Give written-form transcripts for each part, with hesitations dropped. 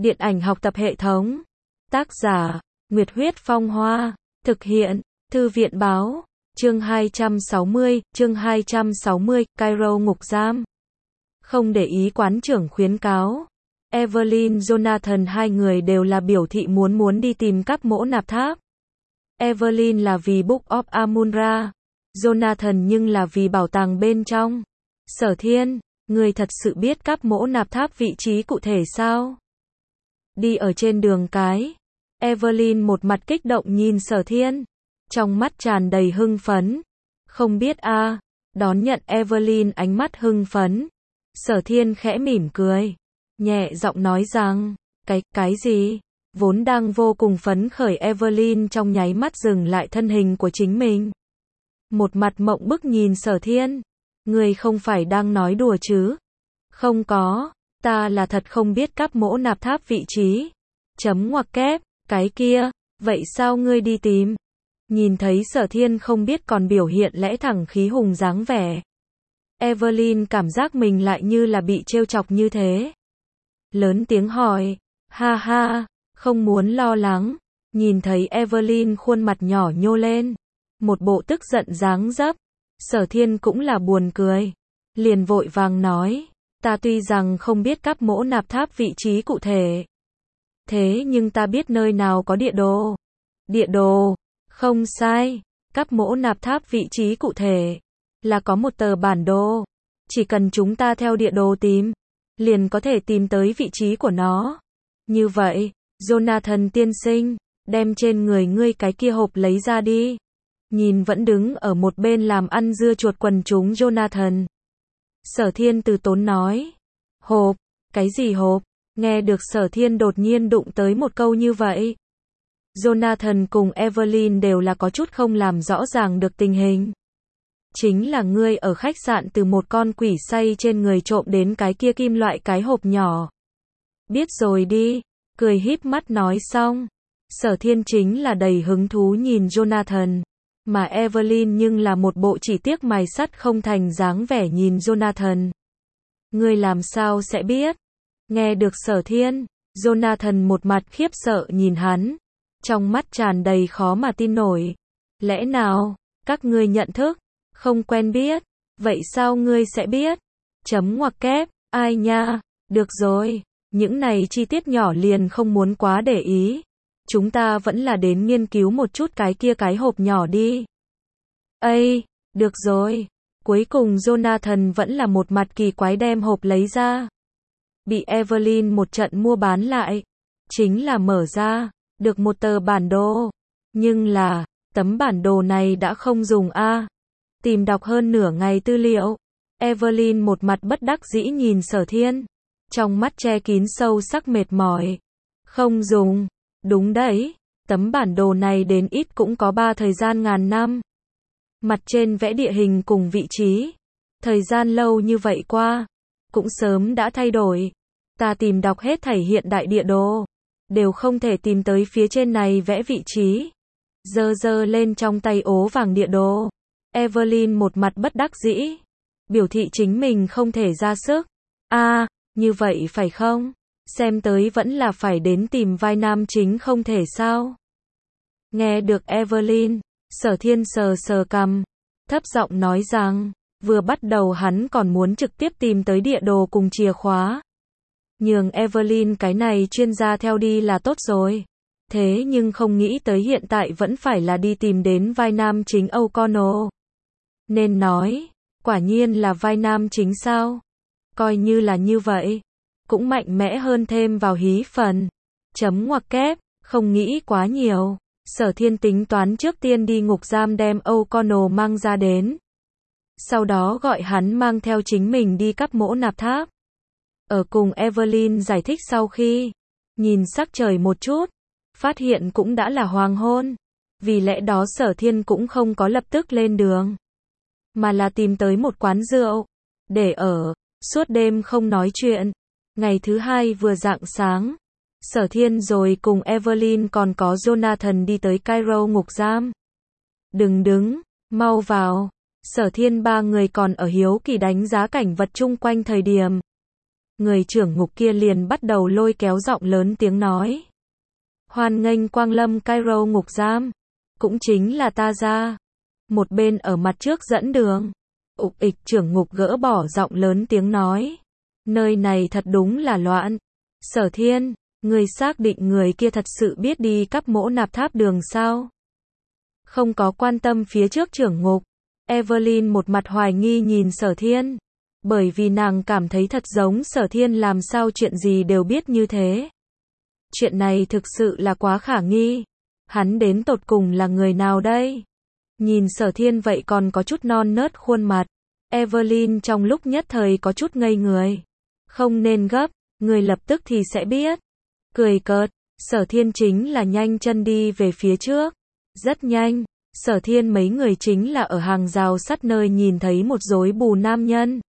Điện ảnh học tập hệ thống. Tác giả, Nguyệt Huyết Phong Hoa. Thực hiện, Thư viện Báo. Chương 260, Cairo ngục giam. Không để ý quán trưởng khuyến cáo. Evelyn Jonathan hai người đều là biểu thị muốn đi tìm các mỗ nạp tháp. Evelyn là vì Book of Amun-Ra. Jonathan nhưng là vì bảo tàng bên trong. Sở Thiên, người thật sự biết các mỗ nạp tháp vị trí cụ thể sao? Đi ở trên đường cái. Evelyn một mặt kích động nhìn Sở Thiên. Trong mắt tràn đầy hưng phấn. Không biết a. Đón nhận Evelyn ánh mắt hưng phấn. Sở Thiên khẽ mỉm cười. Nhẹ giọng nói rằng, cái gì? Vốn đang vô cùng phấn khởi Evelyn trong nháy mắt dừng lại thân hình của chính mình. Một mặt mộng bức nhìn Sở Thiên. Người không phải đang nói đùa chứ? Không có, ta là thật không biết các mỗ nạp tháp vị trí. Chấm ngoặc kép, cái kia, vậy sao ngươi đi tìm? Nhìn thấy Sở Thiên không biết còn biểu hiện lẽ thẳng khí hùng dáng vẻ. Evelyn cảm giác mình lại như là bị trêu chọc như thế. Lớn tiếng hỏi, ha ha, không muốn lo lắng. Nhìn thấy Evelyn khuôn mặt nhỏ nhô lên. Một bộ tức giận dáng dấp. Sở Thiên cũng là buồn cười. Liền vội vàng nói, ta tuy rằng không biết các mỗ nạp tháp vị trí cụ thể. Thế nhưng ta biết nơi nào có địa đồ. Địa đồ, không sai. Các mỗ nạp tháp vị trí cụ thể là có một tờ bản đồ. Chỉ cần chúng ta theo địa đồ tìm, liền có thể tìm tới vị trí của nó. Như vậy, Jonathan tiên sinh, đem trên người ngươi cái kia hộp lấy ra đi. Nhìn vẫn đứng ở một bên làm ăn dưa chuột quần chúng Jonathan. Sở Thiên từ tốn nói. Hộp? Cái gì hộp? Nghe được Sở Thiên đột nhiên đụng tới một câu như vậy. Jonathan cùng Evelyn đều là có chút không làm rõ ràng được tình hình. Chính là ngươi ở khách sạn từ một con quỷ say trên người trộm đến cái kia kim loại cái hộp nhỏ. Biết rồi đi, cười híp mắt nói xong. Sở Thiên chính là đầy hứng thú nhìn Jonathan. Mà Evelyn nhưng là một bộ chỉ tiếc mài sắt không thành dáng vẻ nhìn Jonathan. Ngươi làm sao sẽ biết? Nghe được Sở Thiên, Jonathan một mặt khiếp sợ nhìn hắn. Trong mắt tràn đầy khó mà tin nổi. Lẽ nào, các ngươi nhận thức, không quen biết, vậy sao ngươi sẽ biết? Chấm ngoặc kép, ai nha, được rồi, những này chi tiết nhỏ liền không muốn quá để ý. Chúng ta vẫn là đến nghiên cứu một chút cái kia cái hộp nhỏ đi. Ây, được rồi. Cuối cùng Jonathan vẫn là một mặt kỳ quái đem hộp lấy ra. Bị Evelyn một trận mua bán lại. Chính là mở ra, được một tờ bản đồ. Nhưng là, tấm bản đồ này đã không dùng a. Tìm đọc hơn nửa ngày tư liệu. Evelyn một mặt bất đắc dĩ nhìn Sở Thiên. Trong mắt che kín sâu sắc mệt mỏi. Không dùng. Đúng đấy, tấm bản đồ này đến ít cũng có 3 thời gian ngàn năm. Mặt trên vẽ địa hình cùng vị trí. Thời gian lâu như vậy qua, cũng sớm đã thay đổi. Ta tìm đọc hết thảy hiện đại địa đồ, đều không thể tìm tới phía trên này vẽ vị trí. Giơ lên trong tay ố vàng địa đồ. Evelyn một mặt bất đắc dĩ, biểu thị chính mình không thể ra sức. Như vậy phải không? Xem tới vẫn là phải đến tìm vai nam chính không thể sao? Nghe được Evelyn, Sở Thiên sờ cằm, thấp giọng nói rằng, vừa bắt đầu hắn còn muốn trực tiếp tìm tới địa đồ cùng chìa khóa. Nhường Evelyn cái này chuyên gia theo đi là tốt rồi. Thế nhưng không nghĩ tới hiện tại vẫn phải là đi tìm đến vai nam chính O'Connell. Nên nói, quả nhiên là vai nam chính sao? Coi như là như vậy, cũng mạnh mẽ hơn thêm vào hí phần. Chấm ngoặc kép, không nghĩ quá nhiều. Sở Thiên tính toán trước tiên đi ngục giam đem O'Connell mang ra đến. Sau đó gọi hắn mang theo chính mình đi các mỗ nạp tháp. Ở cùng Evelyn giải thích sau khi nhìn sắc trời một chút, phát hiện cũng đã là hoàng hôn. Vì lẽ đó Sở Thiên cũng không có lập tức lên đường, mà là tìm tới một quán rượu để ở, suốt đêm không nói chuyện. Ngày thứ hai vừa rạng sáng, Sở Thiên rồi cùng Evelyn còn có Jonathan đi tới Cairo ngục giam. Đừng đứng, mau vào. Sở Thiên ba người còn ở hiếu kỳ đánh giá cảnh vật chung quanh thời điểm. người trưởng ngục kia liền bắt đầu lôi kéo giọng lớn tiếng nói. Hoan nghênh quang lâm Cairo ngục giam. Cũng chính là ta ra. Một bên ở mặt trước dẫn đường. Ục ịch trưởng ngục gỡ bỏ giọng lớn tiếng nói. Nơi này thật đúng là loạn. Sở Thiên, người xác định người kia thật sự biết đi cắp mỗ nạp tháp đường sao? Không có quan tâm phía trước trưởng ngục. Evelyn một mặt hoài nghi nhìn Sở Thiên. Bởi vì nàng cảm thấy thật giống Sở Thiên làm sao chuyện gì đều biết như thế. Chuyện này thực sự là quá khả nghi. Hắn đến tột cùng là người nào đây? Nhìn Sở Thiên vậy còn có chút non nớt khuôn mặt. Evelyn trong lúc nhất thời có chút ngây người. Không nên gấp, người lập tức thì sẽ biết. Cười cợt, Sở Thiên chính là nhanh chân đi về phía trước. Rất nhanh, Sở Thiên mấy người chính là ở hàng rào sắt nơi nhìn thấy một rối bù nam nhân.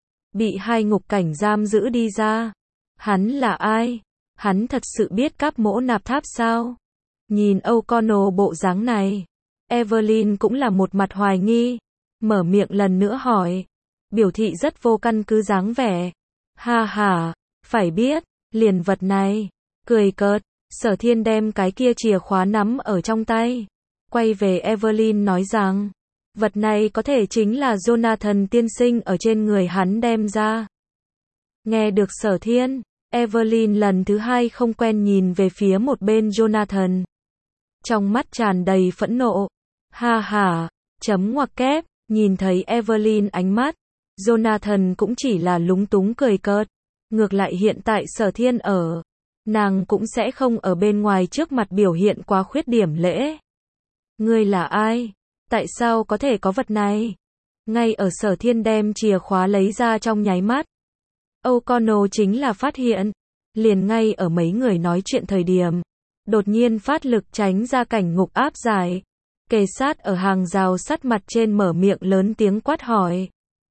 Bị hai ngục cảnh giam giữ đi ra. Hắn là ai? Hắn thật sự biết cắp mỗ nạp tháp sao? Nhìn O'Connell bộ dáng này, Evelyn cũng là một mặt hoài nghi. Mở miệng lần nữa hỏi. Biểu thị rất vô căn cứ dáng vẻ. Ha ha, phải biết, liền vật này. Cười cợt, Sở Thiên đem cái kia chìa khóa nắm ở trong tay. Quay về Evelyn nói rằng, vật này có thể chính là Jonathan tiên sinh ở trên người hắn đem ra. Nghe được Sở Thiên, Evelyn lần thứ hai không quen nhìn về phía một bên Jonathan. Trong mắt tràn đầy phẫn nộ. Ha ha, chấm ngoặc kép, nhìn thấy Evelyn ánh mắt. Jonathan cũng chỉ là lúng túng cười cợt. Ngược lại hiện tại Sở Thiên ở. Nàng cũng sẽ không ở bên ngoài trước mặt biểu hiện quá khuyết điểm lễ. Ngươi là ai? Tại sao có thể có vật này? Ngay ở Sở Thiên đem chìa khóa lấy ra trong nháy mắt. O'Connell chính là phát hiện. Liền ngay ở mấy người nói chuyện thời điểm. Đột nhiên phát lực tránh ra cảnh ngục áp giải. Kề sát ở hàng rào sắt mặt trên mở miệng lớn tiếng quát hỏi.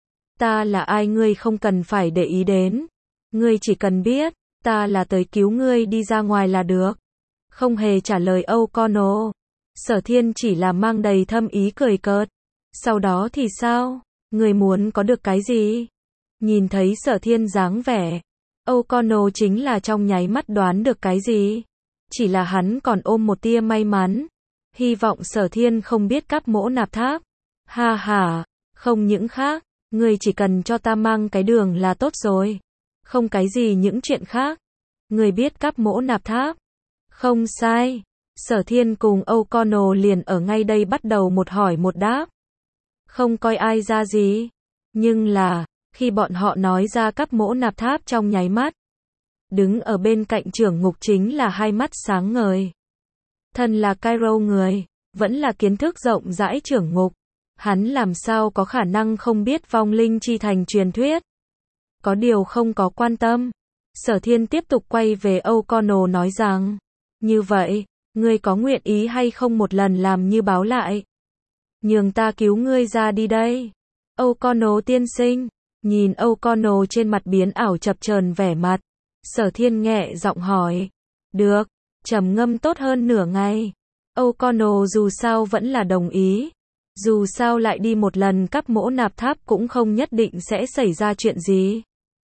Ta là ai ngươi không cần phải để ý đến. Ngươi chỉ cần biết, ta là tới cứu ngươi đi ra ngoài là được. Không hề trả lời O'Connell. Sở Thiên chỉ là mang đầy thâm ý cười cợt. Sau đó thì sao? Ngươi muốn có được cái gì? Nhìn thấy Sở Thiên dáng vẻ. O'Connell chính là trong nháy mắt đoán được cái gì? Chỉ là hắn còn ôm một tia may mắn. Hy vọng Sở Thiên không biết cắp mỗ nạp tháp. Ha ha, không những khác. Ngươi chỉ cần cho ta mang cái đường là tốt rồi. Không cái gì những chuyện khác. Ngươi biết cắp mỗ nạp tháp. Không sai. Sở Thiên cùng O'Connell liền ở ngay đây bắt đầu một hỏi một đáp. Không coi ai ra gì. Nhưng là, khi bọn họ nói ra cắp mỗ nạp tháp trong nháy mắt. Đứng ở bên cạnh trưởng ngục chính là hai mắt sáng ngời. Thân là Cairo người, vẫn là kiến thức rộng rãi trưởng ngục. Hắn làm sao có khả năng không biết vong linh chi thành truyền thuyết. Có điều không có quan tâm. Sở Thiên tiếp tục quay về O'Connell nói rằng. Như vậy, ngươi có nguyện ý hay không một lần làm như báo lại? Nhường ta cứu ngươi ra đi đây. O'Connell tiên sinh. Nhìn O'Connell trên mặt biến ảo chập chờn vẻ mặt. Sở Thiên nhẹ giọng hỏi. Được, trầm ngâm tốt hơn nửa ngày. O'Connell dù sao vẫn là đồng ý. Dù sao lại đi một lần cắp mỗ nạp tháp cũng không nhất định sẽ xảy ra chuyện gì.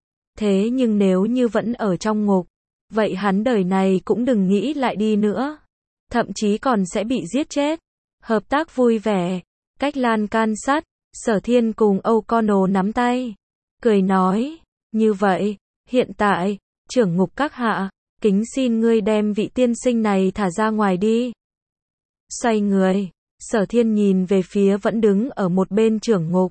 Thế nhưng nếu như vẫn ở trong ngục, vậy hắn đời này cũng đừng nghĩ lại đi nữa. Thậm chí còn sẽ bị giết chết. Hợp tác vui vẻ. Cách lan can sát, Sở Thiên cùng O'Connell nắm tay. Cười nói, như vậy, hiện tại, trưởng ngục các hạ, kính xin ngươi đem vị tiên sinh này thả ra ngoài đi. Xoay người, Sở Thiên nhìn về phía vẫn đứng ở một bên trưởng ngục.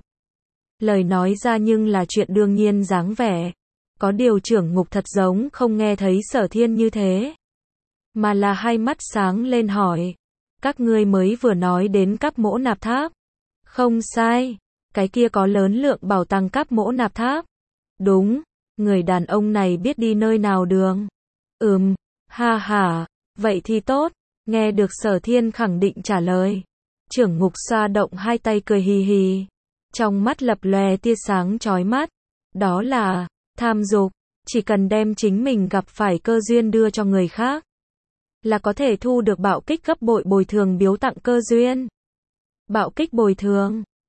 Lời nói ra nhưng là chuyện đương nhiên dáng vẻ. Có điều trưởng ngục thật giống không nghe thấy Sở Thiên như thế. Mà là hai mắt sáng lên hỏi. Các ngươi mới vừa nói đến cắp mỗ nạp tháp. Không sai. Cái kia có lớn lượng bảo tàng cắp mỗ nạp tháp. Đúng. Người đàn ông này biết đi nơi nào đường. Ha ha. Vậy thì tốt. Nghe được Sở Thiên khẳng định trả lời. Trưởng ngục xoa động hai tay cười hì hì. Trong mắt lập lòe tia sáng chói mắt. Đó là tham dục. Chỉ cần đem chính mình gặp phải cơ duyên đưa cho người khác. Là có thể thu được bạo kích gấp bội bồi thường biếu tặng cơ duyên. Bạo kích bồi thường.